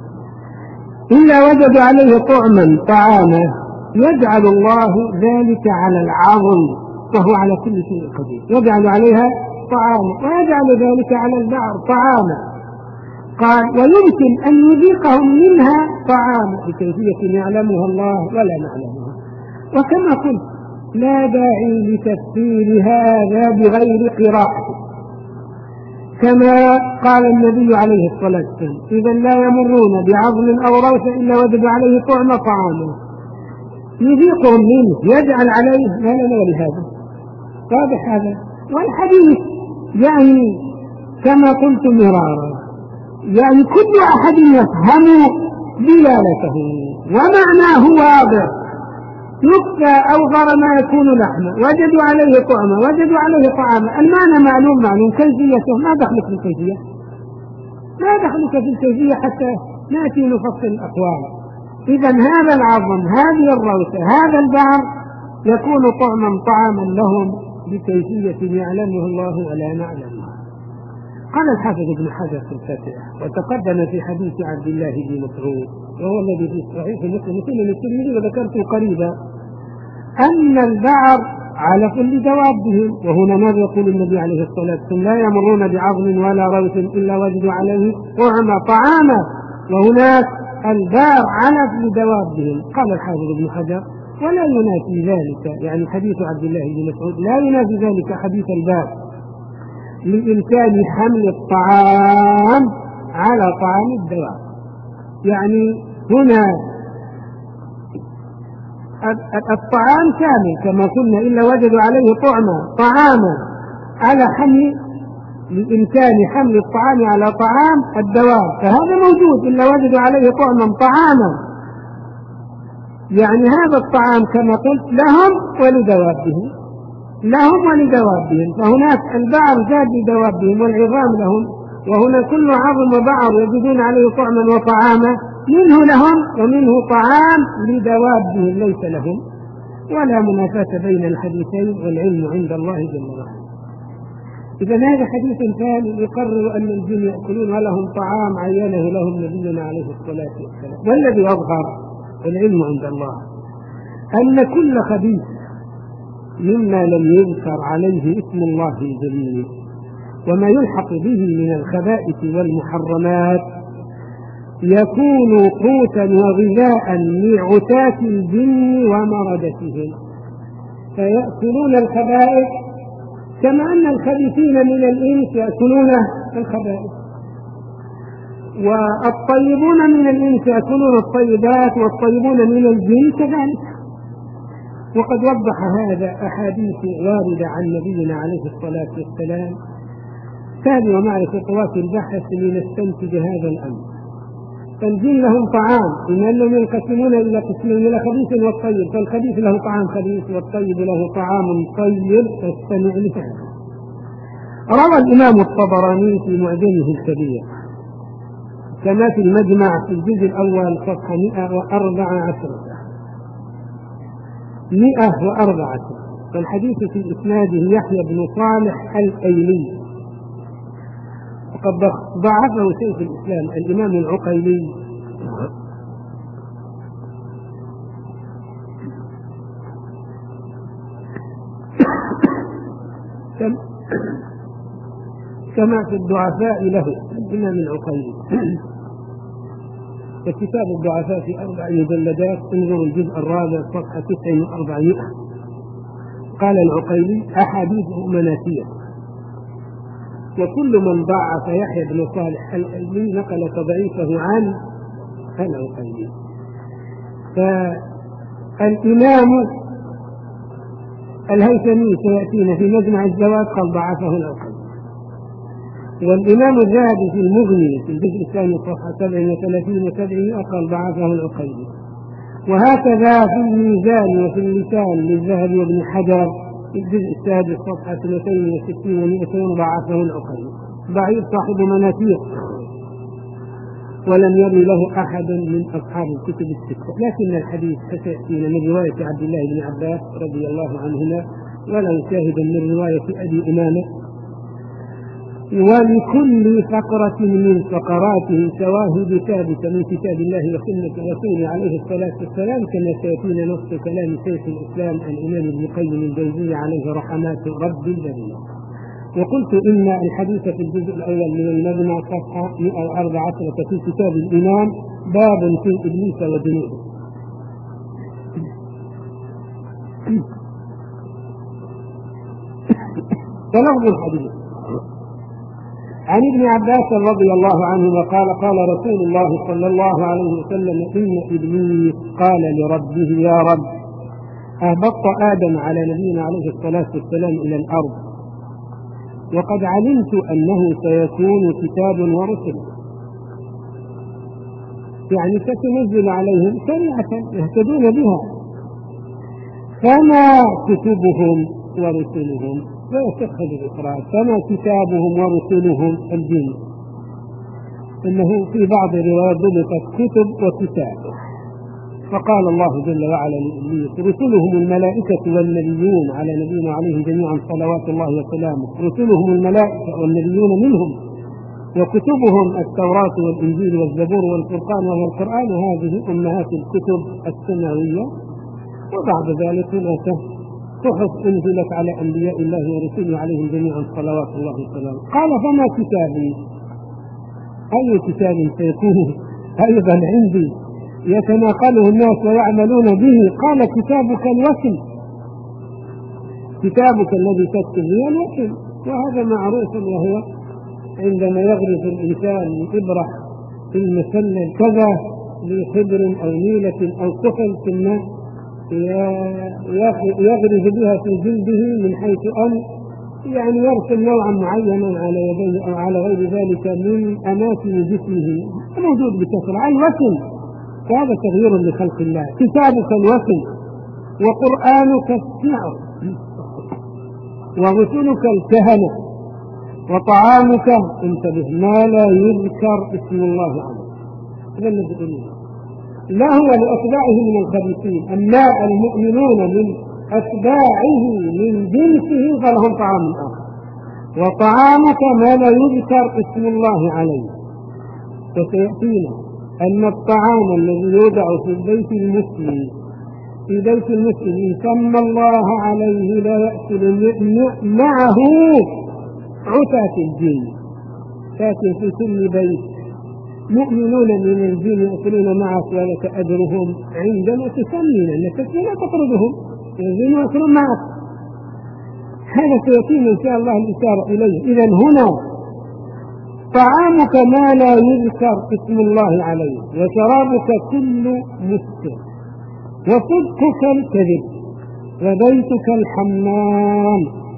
إلا وجدوا عليه طعما طعاما يجعل الله ذلك على العظم وهو على كل شيء قدير. يجعل عليها طعاما ويجعل ذلك على البعر طعاما. قال ويمكن أن يذيقهم منها طعاما بكيفية يعلمها الله ولا نعلمها. وكما قلت لا داعي لتفسير هذا بغير قراءة كما قال النبي عليه الصلاة والسلام إذا لا يمرون بعظم أو روثة إلا وجدوا عليه طعم طعاما يذيقهم منه يجعل عليه لا لا ولهذا واضح هذا. والحديث يعني كما قلت مرارا يعني كل أحد يفهم دلالته ومعناه واضح. يكفى أوغر ما يكون لحما وجدوا عليه طعما وجدوا عليه طعاما. المعنى معلوم معلوم كيفيته ما دخلك في الكيفية ما دخلك في الكيفية حتى نأتي نفصل الأقوال. إذا هذا العظم هذه الروثة هذا البعر يكون طعما طعاما لهم بكيفية يعلمه الله ولا نعلمها. قال الحافظ ابن حجر في الفتح وتقدم في حديث عبد الله بن مسعود وهو الذي في صحيح مسلم مسلم الترمذي وذكرته قريبا أن البعر علف لدوابهم. وهنا ماذا يقول النبي عليه الصلاة والسلام لا يمرون بعظم ولا روث إلا وجدوا عليه طعما طعاما وهناك البعر علف لدوابهم. قال الحافظ ابن حجر ولا ينافي ذلك يعني حديث عبد الله بن مسعود لا ينافي ذلك حديث الباب لإمكان حمل الطعام على طعام الدواب. يعني هنا الطعام كامل كما قلنا إلا وجدوا عليه طعما طعاما على حمل لإمكان حمل الطعام على طعام الدواب فهذا موجود إلا وجدوا عليه طعما طعاما يعني هذا الطعام كما قلت لهم ولدوابهم لهم ولدوابهم. فهناك البعر زاد لدوابهم والعظام لهم وهنا كل عظم وبعر يجدون عليه طعما وطعاما منه لهم ومنه طعام لدوابهم ليس لهم ولا منافاة بين الحديثين والعلم عند الله جل وعلا. إذا هذا حديث ثاني يقرر أن الجن يأكلون ولهم طعام عينه لهم نبينا عليه الصلاة والسلام. والذي أظهر العلم عند الله أن كل خبيث مما لم يذكر عليه اسم الله الجليل وما يلحق به من الخبائث والمحرمات يكون قوتا وغذاء لعتاة الجن ومردتهم فيأكلون الخبائث كما أن الخبيثين من الإنس يأكلون الخبائث والطيبون من الإنس يأكلون الطيبات والطيبون من الجن كذلك. وقد وضح هذا أحاديث واردة عن نبينا عليه الصلاة والسلام. ثاني ومعي خطوات البحث لنستنتج هذا الأمر. فالجن لهم طعام إن أنهم ينقسمون إلى قسمين الخبيث والطيب فالخبيث له طعام خبيث والطيب له طعام طيب فاستمع لهذا. روى الإمام الطبراني في معجمه الكبير كما في المجمع في الجزء الأول صفحة مئة وأربعة عشر مئة وأربعة فالحديث في إسناده يحيى بن صالح الأيلي وقد ضعفه شيخ الإسلام الإمام العقيلي كما في الضعفاء له الإمام العقيلي. وكتاب الضعفاء في أربع مجلدات، انظروا الجزء الرابع صفحة تسعة وأربعمائة. قال العقيلي: أحاديثه مناسية، وكل من ضعف يحيى بن صالح الأيلي نقل تضعيفه عن العقيلي. فالإمام الهيثمي سيأتينا في مجمع الزواج قال ضعفه العقيلي، والإمام الذهبي في المغني في الجزء الثاني صفحة سبع وثلاثين وسبعمائة قال ضعفه العقيلي. وهكذا في الميزان وفي اللسان للذهبي وابن حجر في الجزء السادس صفحة اثنتين وستين ومئتين ضعفه العقيلي. ضعيف صاحب مناكير، ولم يروي له أحد من أصحاب الكتب الستة، لكن الحديث سيأتينا من رواية عبد الله بن عباس رضي الله عنهما، وله شاهدا من رواية أبي أمامة: ولكل فقرة من فقراته شواهد ثابتة من كتاب الله وسنة رسوله عليه الصلاة والسلام، كما سيأتينا نص كلام شيخ الإسلام الإمام ابن قيم الجوزية عليه رحمات رب الجميع. وقلت إن الحديث في الجزء الأول من المجمع صفحة مئة وأربعة عشر في كتاب الإمام باب في إبليس وجنوده. ولفظ الحديث عن ابن عباس رضي الله عنهما قال: قال رسول الله صلى الله عليه وسلم: إن إبليس قال لربه: يا رب، أهبطت آدم على نبينا عليه الصلاة والسلام إلى الأرض، وقد علمت أنه سيكون كتاب ورسل، يعني ستنزل عليهم شريعة يهتدون بها، فما كتبهم ورسلهم؟ ويصح بالإقرار: فما كتابهم ورسلهم الدين، إنه في بعض الروايات ضبطت كتب وكتاب. فقال الله جل وعلا لإبليس: رسلهم الملائكة والنبيون على نبينا عليه جميعا صلوات الله وسلامه، رسلهم الملائكة والنبيون منهم، وكتبهم التوراة والإنجيل والزبور والفرقان وهو القرآن، هذه أمهات الكتب السماوية. وبعد ذلك هناك صحف أنزلت على أنبياء الله ورسوله عليهم جميعا صلوات الله وسلامه. قال: فما كتابي؟ أي كتاب سيكون أيضا عندي يتناقله الناس ويعملون به؟ قال: كتابك الوسم، كتابك الذي تكتب به الوسم. وهذا معروف، وهو عندما يغرف الإنسان إبرة في المسلل كذا بحبر أو نيلة أو كحل، ثم يغرف بها في جلده من حيث أن يعني يرسم نوعا معينا على يديه أو على غير ذلك من أماكن جسمه موجود بكثرة. الوسم هذا تغيير لخلق الله. كتابك الوسم، وقرآنك الشعر، ورسلك الكهنة، وطعامك انتبه ما لا يذكر اسم الله عليه. هذا الذي أريده. لا هو لأتباعه من الخبيثين، أما المؤمنون من أتباعه من جنسه فلهم طعام آخر. وطعامك ما لا يذكر اسم الله عليه. وسيأتينا أن الطعام الذي يوضع في البيت المسلم في بيت المسلم يسمى الله عليه لا يأكل معه عتاة الجن، لكن في كل بيت مؤمنون من الجن يأكلون معك ولك أجرهم عندما تسمين أنك لا تطردهم، الجن يأكلون معك. هذا سيتم إن شاء الله الإشارة إليه. إذن هنا طعامك ما لا يذكر اسم الله عليه، وشرابك كل مسكر، وصدقك الكذب، وبيتك الحمام،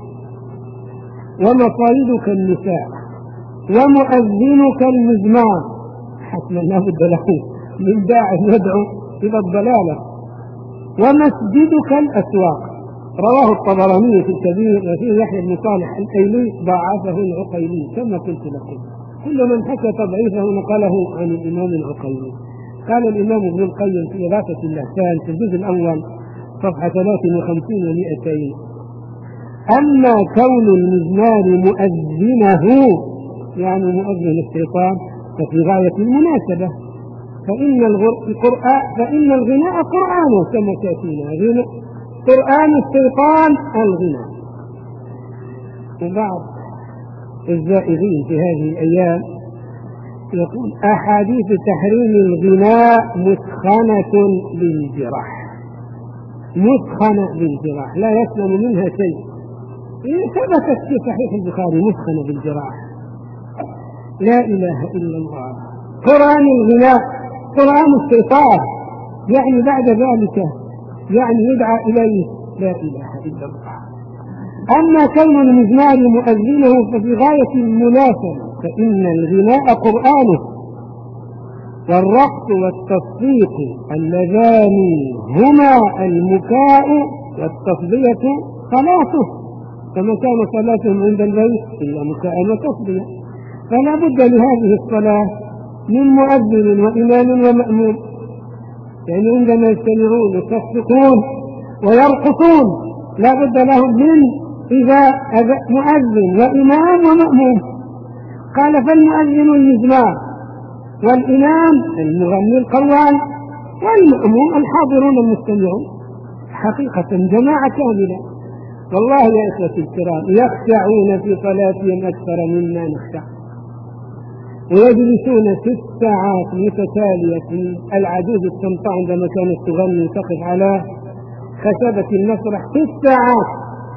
ومصائدك النساء، ومؤذنك المزمار. حتما لا بد له من داع يدعو إلى الضلالة. ومسجدك الأسواق. رواه الطبراني في الكبير، وفيه يحيى بن صالح الأيلي ضعفه العقيلي كما قلت لكم. كل من حكى تضعيفه نقله عن الإمام العقيلي. قال الإمام ابن القيم في إغاثة اللهفان في الجزء الأول صفحة ثلاث وخمسين ومئتين: أما كون المزمار مؤذنه يعني مؤذن الشيطان ففي غاية المناسبة، فإن القرآن فإن الغناء قرآن كما تأتينا، قرآن الشيطان الغناء. وبعض الزائرين في هذه الأيام يقول أحاديث تحريم الغناء مسخنة بالجراح، مسخنة بالجراح لا يسلم منها شيء. ثبتت في صحيح البخاري مسخنة بالجراح. لا إله إلا الله. قرآن الغناء قرآن الشيطان، يعني بعد ذلك يعني يدعى إليه. لا إله إلا الله. أما كون المزمار مؤذنه ففي غاية المناسبة، فإن الغناء قرآنه، والرقص والتصفيق اللذان هما المكاء والتصدية صلاته، فما كان صلاتهم عند البيت إلا مكاء وتصدية، فلا بد لهذه الصلاة من مؤذن وإمام ومأموم. يعني عندما يجتمعون يصفقون ويرقصون لا بد لهم من إذا مؤذن وإمام ومأموم. قال فالمؤذن المزمار، والإمام المغني القوال، والمأموم الحاضرون المستمعون. حقيقة جماعة كاملة. والله يا إخوتي الكرام يخشعون في صلاتهم أكثر مما نخشع، ويجلسون ست ساعات متتالية. العجوز السمطاء عندما كانت تغني تقف على خشبة المسرح ست ساعات،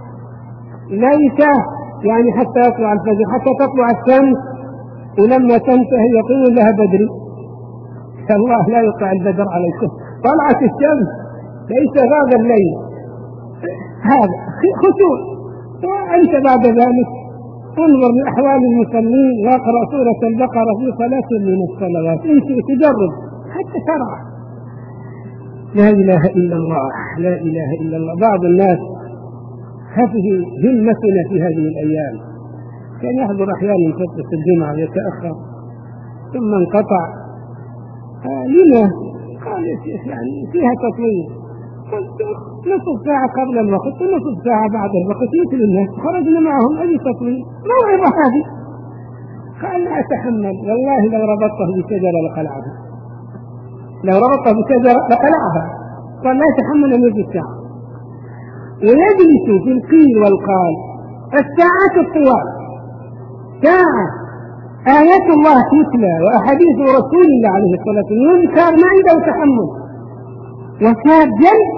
ليس يعني حتى يطلع الفجر، حتى تطلع الشمس، ولما تنتهي يقول لها بدري. الله لا يطلع البدر عليكم، طلعت الشمس ليس هذا الليل. هذا خشوع. وأنت بعد ذلك انظر لأحوال المصلين واقرأ سورة البقرة في صلاة من الصلوات، انت تجرب حتى ترى. لا إله إلا الله، لا إله إلا الله. بعض الناس هذه همتنا في هذه الأيام، كان يحضر أحيانا خطبة الجمعة يتأخر ثم انقطع. آه لما؟ قال يا شيخ يعني فيها تطويل. قلت نصف ساعة قبل الوقت ونصف ساعة بعد الوقت مثل الناس، خرجنا معهم أي تطويل. موعظة هذه. قال لا أتحمل، والله لو ربطته بشجرة لقلعها، لو ربطته بشجرة لقلعها. قال لا يتحمل أن يجي الساعة، ويجلس في القيل والقال الساعات الطوال، ساعة آيات الله تتلى وأحاديث رسول الله عليه الصلاة والسلام، ينكر ما عنده تحمل. وشاب جلد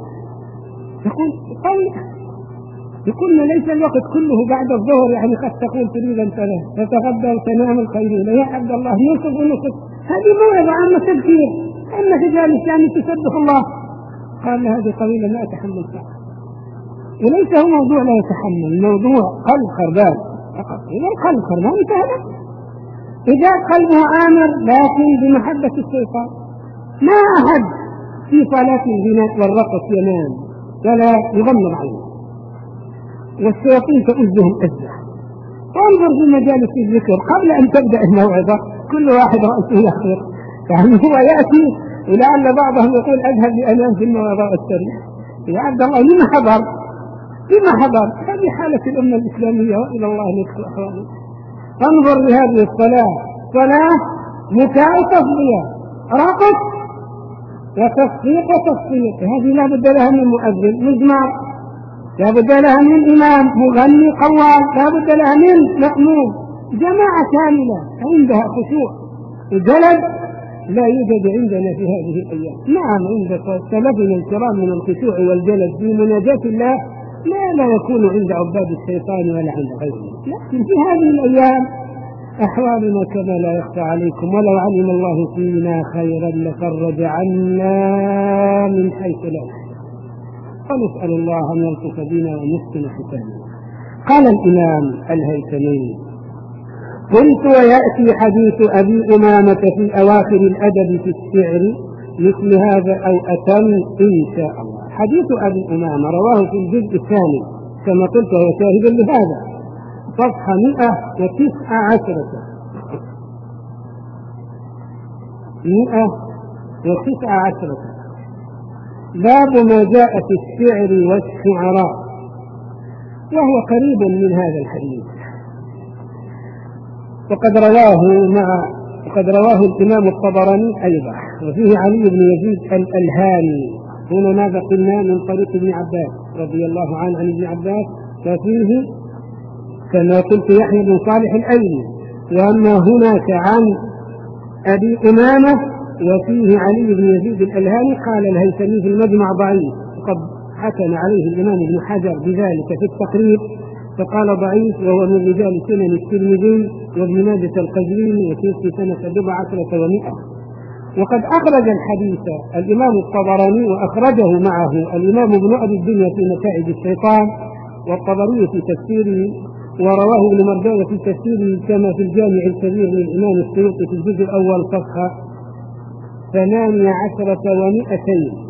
يقول طيب، يقولنا ليس الوقت كله بعد الظهر، يعني قد تقول تريد أن تتغدى وتنام القيلولة. يا عبد الله نصف ونصف، هذه موعظة عامة تذكير أنك جالس يعني تسبح الله. قال هذه طويلة لا أتحمل ساعة. وليس هو موضوع لا يتحمل، موضوع قلب خربان فقط. إذا القلب خربان انتهى. إذا قلبه آمر لكن بمحبة الشيطان، ما أحد في صلاة الغناء والرقص ينام ولا يغمض عينه، والشياطين تؤذهم أذى. انظر في مجالس الذكر قبل أن تبدأ الموعظة كل واحد رأسه يخطر، يعني هو يأتي ولعل بعضهم يقول أذهب لأنام في الموعظة والسريع. يا عبد الله لما حضر؟ لما حضر؟ هذه حالة الأمة الإسلامية وإلى الله نكسو أحوالنا. انظر لهذه الصلاة، صلاة مكاء تصدية، رقص وتصفيق وتصفيق. هذه لا بد لها من مؤذن مزمار، لا بد لها من إمام مغني قوال، لا بد لها من مأموم. جماعة كاملة عندها خشوع وجلد لا يوجد عندنا في هذه الأيام. نعم عند سلفنا الكرام من الخشوع والجلد في مناجاة الله لا لا يكون عند عباد الشيطان ولا عند غيره، لكن في هذه الأيام أحوالنا كما لا يخفى عليكم. ولو علم الله فينا خيرا لفرج عنا من حيث لا نحتسب، ونسأل الله أن يلطف بنا ويحسن ختامنا. قال الإمام الهيثمي: قلت ويأتي حديث أبي أمامة في أواخر الأدب في الشعر مثل هذا أو أتم إن شاء الله. حديث أبي أمامة رواه في الجزء الثاني كما قلت هو شاهد لهذا، صفحة مئة وتسعة عشرة مئة وتسعة عشرة باب ما جاء في الشعر والشعراء، وهو قريب من هذا الحديث. وقد رواه مع وقد رواه الإمام الطبراني أيضا، وفيه علي بن يزيد الألهاني. هنا ماذا قلنا من طريق ابن عباس رضي الله عنه عن ابن عباس، ففيه كما قلت يحيى بن صالح الأيلي. وأما هناك عن أبي أمامة وفيه علي بن يزيد الألهاني. قال الهيثمي في المجمع ضعيف، وقد حكم عليه الإمام ابن حجر بذلك في التقريب فقال ضعيف، وهو من رجال سنن الترمذي وابن ماجه القزويني، وفي سنة بضع عشرة ومئة. وقد أخرج الحديث الإمام الطبراني وأخرجه معه الإمام ابن أبي الدنيا في نتائج الشيطان، والطبري في تفسيره، ورواه ابن مرداوي في تفسيره كما في الجامع الكبير للإمام السيوطي في الجزء الأول صفحة ثمانية عشرة ومئتين.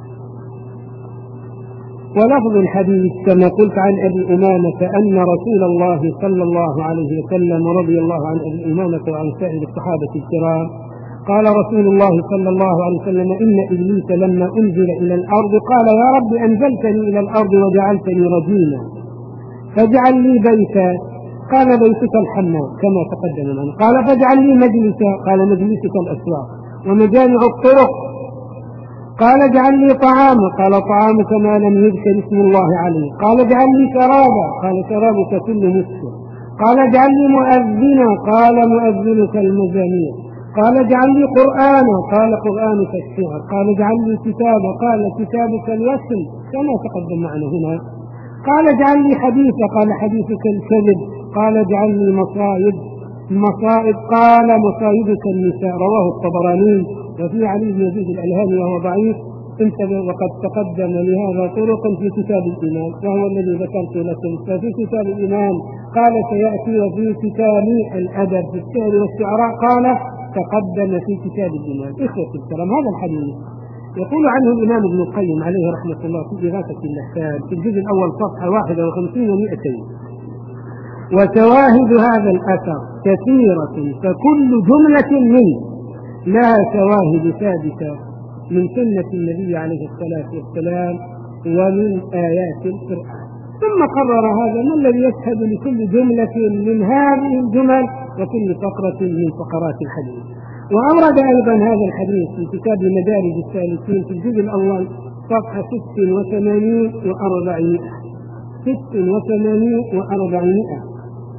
ولفظ الحديث كما قلت عن أبي أمامة أن رسول الله صلى الله عليه وسلم ورضي الله عن أبي أمامة وعن سائر الصحابة الكرام قال رسول الله صلى الله عليه وسلم: إن إبليس لما أنزل إلى الأرض قال: يا رب أنزلتني إلى الأرض وجعلتني رجيما فاجعل لي بيتا. قال: بيتك الحمام كما تقدم معنا. قال: فاجعل لي مجلسا. قال: مجلسك الأسواق ومجامع الطرق. قال: اجعل لي طعاما. قال: طعامك ما لم يذكر اسم الله عليه. قال: اجعل لي شرابا. قال: شرابك كل مسكر. قال: اجعل لي مؤذنا. قال: مؤذنك المزامير. قال: اجعل لي قرآنا. قال: قرآنك الشعر. قال: اجعل لي كتابا. قال: كتابك الوصل كما تقدم معنا هنا. قال: اجعل لي حديثا. قال: حديثك الكذب. قال: اجعل لي مصائب. مصائب. قال: مصائبك النساء. رواه الطبراني. وفي علي بن يزيد الألهاني وهو ضعيف انتبه، وقد تقدم لهذا طرق في كتاب الإيمان وهو الذي ذكرت لكم. ففي كتاب الإيمان قال سيأتي، وفي كتاب الأدب في الشعر والشعراء قال تقدم في كتاب الإيمان. إخوة الكرام، هذا الحديث يقول عنه الإمام ابن القيم عليه رحمة الله في إغاثة اللحفان في الجزء الأول صفحة واحدة وخمسين ومئتين: وشواهد هذا الأثر كثيرة، فكل جملة منه لها شواهد ثابتة من سنة النبي عليه الصلاة والسلام ومن آيات القرآن. ثم قرر هذا ما الذي يشهد لكل جملة من هذه الجمل وكل فقرة من فقرات الحديث. وأورد أيضا هذا الحديث في كتاب مدارج السالكين في الجزء الأول صفحة ست وثمانين وأربعمائة ست وثمانين وأربعمائة.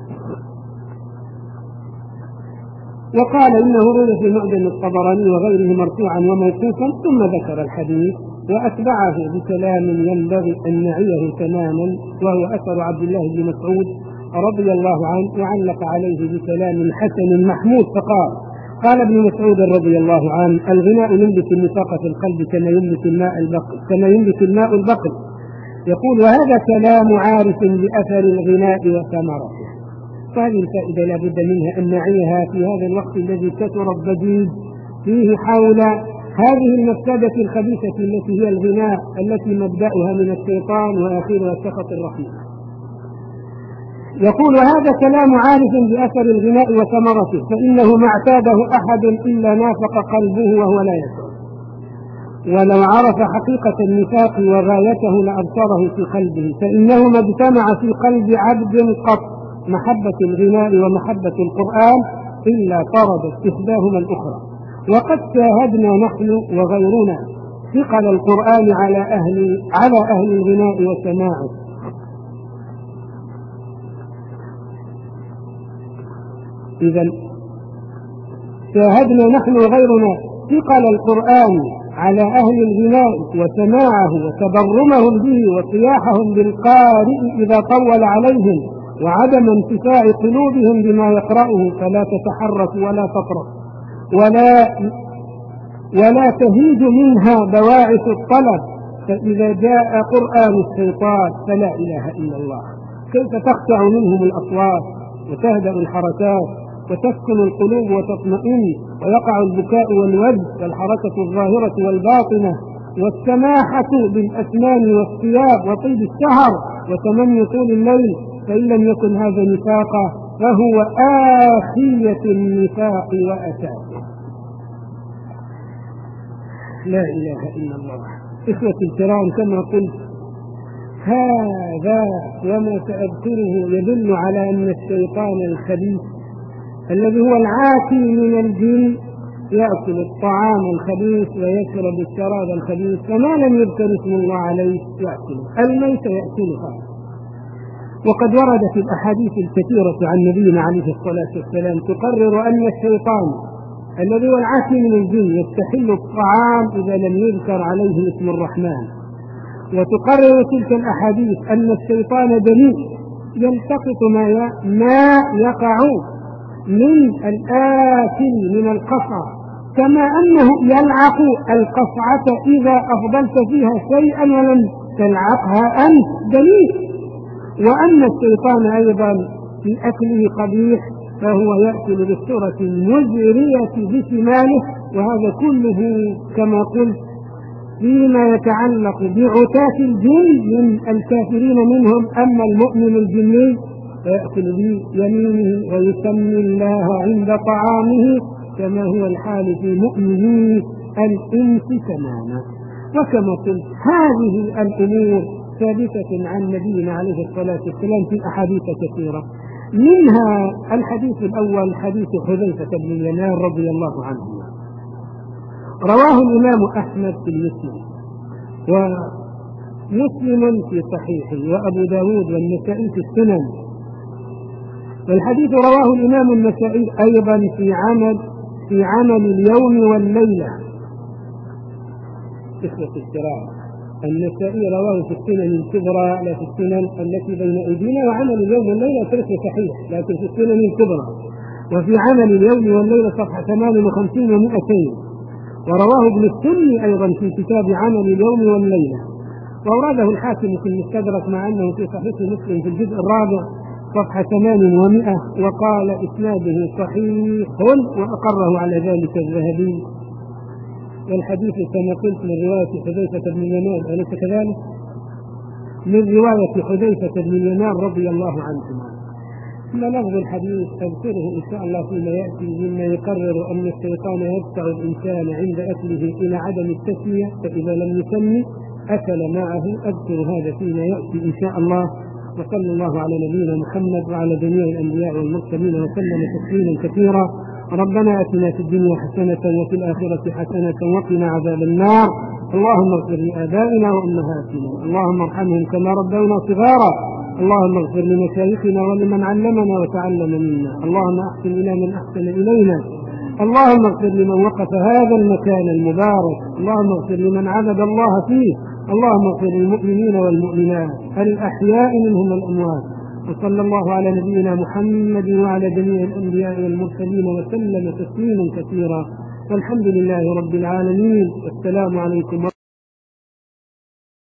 وقال إنه روي في معجم الطبراني وغيره مرفوعا وموقوفا، ثم ذكر الحديث وأتبعه بكلام ينبغي أن نعيه تماما، وهو أثر عبد الله بن مسعود رضي الله عنه، وعلق عليه بكلام حسن محمود فقال: قال ابن مسعود رضي الله عنه: الغناء ينبت النفاق في القلب كما ينبت الماء البقر كما ينبت الماء البقر. يقول: وهذا كلام عارف بأثر الغناء وثمرته. فهذه الفائدة لا بد منها أن نعيها في هذا الوقت الذي كثر الضجيج فيه حول هذه المفسدة الخبيثة التي هي الغناء، التي مبدأها من الشيطان وآخرها سخط الرحيم. يقول: وهذا كلام عارف بأثر الغناء وثمرته، فإنه ما اعتاده أحد إلا نافق قلبه وهو لا يشعر، ولو عرف حقيقة النفاق وغايته لأبصره في قلبه، فإنه ما اجتمع في قلب عبد قط محبة الغناء ومحبة القرآن إلا طردت إحداهما الأخرى. وقد شاهدنا نحن وغيرنا ثقل القرآن على أهل على أهل الغناء وسماعه. إذن شاهدنا نحن وغيرنا ثقل القرآن على أهل الغناء وسماعه وتبرمهم به وصياحهم بالقارئ إذا طول عليهم، وعدم انتفاع قلوبهم بما يقرأه، فلا تتحرك ولا تطرق ولا ولا تهيج منها بواعث الطلب، فإذا جاء قرآن الشيطان فلا إله إلا الله. كيف تخشع منهم الأصوات وتهدأ الحركات وتسكن القلوب وتطمئن، ويقع البكاء والوجد والحركة الظاهرة والباطنة والسماحة بالأسنان والثياب وطيب السهر وتمني طول الليل. فإن لم يكن هذا نفاقا فهو آخية النفاق وأساسه. لا إله إلا الله. إخوة الكرام، كما قلت هذا وما سأذكره يدل على أن الشيطان الخبيث الذي هو العاتي من الجن يأكل الطعام الخبيث ويشرب الشراب الخبيث، فما لم يذكر اسم الله عليه يأكله. الميت يأكلها. وقد وردت الأحاديث الكثيرة عن نبينا عليه الصلاة والسلام تقرر أن الشيطان الذي هو العاتي من الجن يستحل الطعام إذا لم يذكر عليه اسم الرحمن. وتقرر تلك الأحاديث أن الشيطان دليل يلتقط ما ما يقع من الآكل من القصعة، كما أنه يلعق القصعة إذا أفضلت فيها شيئا ولم تلعقها أنت دليل. وأن الشيطان أيضا في أكله قبيح فهو يأكل بالصورة المزرية بشماله، وهذا كله كما قلت فيما يتعلق بعتاة الجن من الكافرين منهم. أما المؤمن الجني فيأكل بيمينه ويسمي الله عند طعامه، كما هو الحال في مؤمني الإنس تماما. وكما قلت هذه الأمور ثابتة عن نبينا عليه الصلاة والسلام في أحاديث كثيرة، منها الحديث الأول حديث حذيفة بن اليمان رضي الله عنه، رواه الإمام أحمد في المسلم ومسلم في صحيحه وأبو داود والنسائي في السنن. والحديث رواه الإمام النسائي أيضا في عمل في عمل اليوم والليلة إخوة الكرام. النسائي رواه في السنن الكبرى لا في السنن التي بين أيدينا، وعمل اليوم والليلة ترك صحيح لكن في السنن الكبرى. وفي عمل اليوم والليلة صفحة ثمان وخمسين ومئتين. ورواه ابن السني أيضا في كتاب عمل اليوم والليلة، وأورده الحاكم في المستدرك مع أنه في صحيح مسلم في الجزء الرابع صفحة ثمان ومئة، وقال إسناده صحيح وأقره على ذلك الذهبي. والحديث كما قلت من رواية حذيفة بن اليمان، أليس كذلك؟ من رواية حذيفة بن اليمان رضي الله عنهما. ثم لفظ الحديث أذكره إن شاء الله فيما يأتي، مما يقرر أن الشيطان يدفع الإنسان عند أكله إلى عدم التسمية، فإذا لم يسمي أكل معه. أذكر هذا فيما يأتي إن شاء الله. وصلى الله على نبينا محمد وعلى جميع الأنبياء والمرسلين وسلم تسليما كثيرا. ربنا آتنا في الدنيا حسنة وفي الآخرة حسنة وقنا عذاب النار. اللهم اغفر لآبائنا وأمهاتنا، اللهم ارحمهم كما ربونا صغارا، اللهم اغفر لمشايخنا ولمن علمنا وتعلم منا، اللهم أحسن إلى من أحسن إلينا، اللهم اغفر لمن وقف هذا المكان المبارك، اللهم اغفر لمن عبد الله فيه، اللهم اغفر للمؤمنين والمؤمنات الأحياء منهم والأموات. وصلى الله على نبينا محمد وعلى جميع الأنبياء والمرسلين وسلم تسليما كثيرا، والحمد لله رب العالمين. السلام عليكم.